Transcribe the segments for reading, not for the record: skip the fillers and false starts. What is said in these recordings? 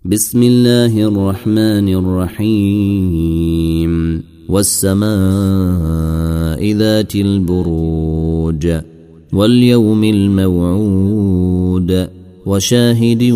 بسم الله الرحمن الرحيم والسماء ذات البروج واليوم الموعود وشاهد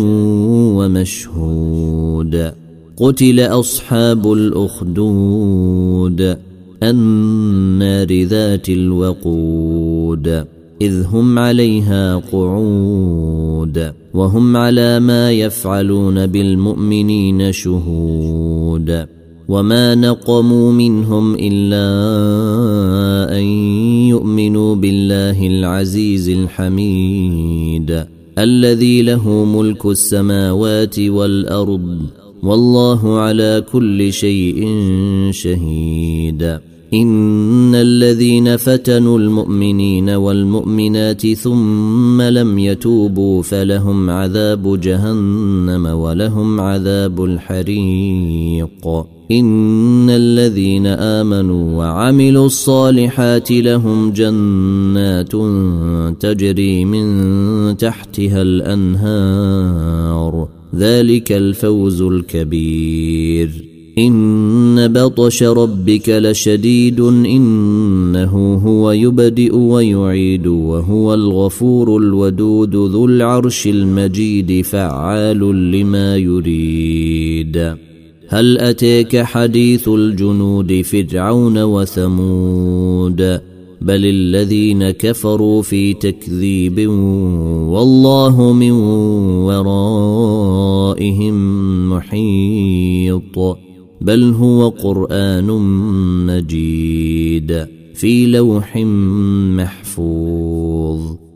ومشهود قتل أصحاب الأخدود النار ذات الوقود إذ هم عليها قعود وهم على ما يفعلون بالمؤمنين شهود وما نقموا منهم إلا أن يؤمنوا بالله العزيز الحميد الذي له ملك السماوات والأرض والله على كل شيء شهيد إن الذين فتنوا المؤمنين والمؤمنات ثم لم يتوبوا فلهم عذاب جهنم ولهم عذاب الحريق إن الذين آمنوا وعملوا الصالحات لهم جنات تجري من تحتها الأنهار ذلك الفوز الكبير إن بطش ربك لشديد إنه هو يبدئ ويعيد وهو الغفور الودود ذو العرش المجيد فعال لما يريد هل أتاك حديث الجنود فرعون وثمود بل الذين كفروا في تكذيب والله من ورائهم محيط بل هو قرآن مجيد في لوح محفوظ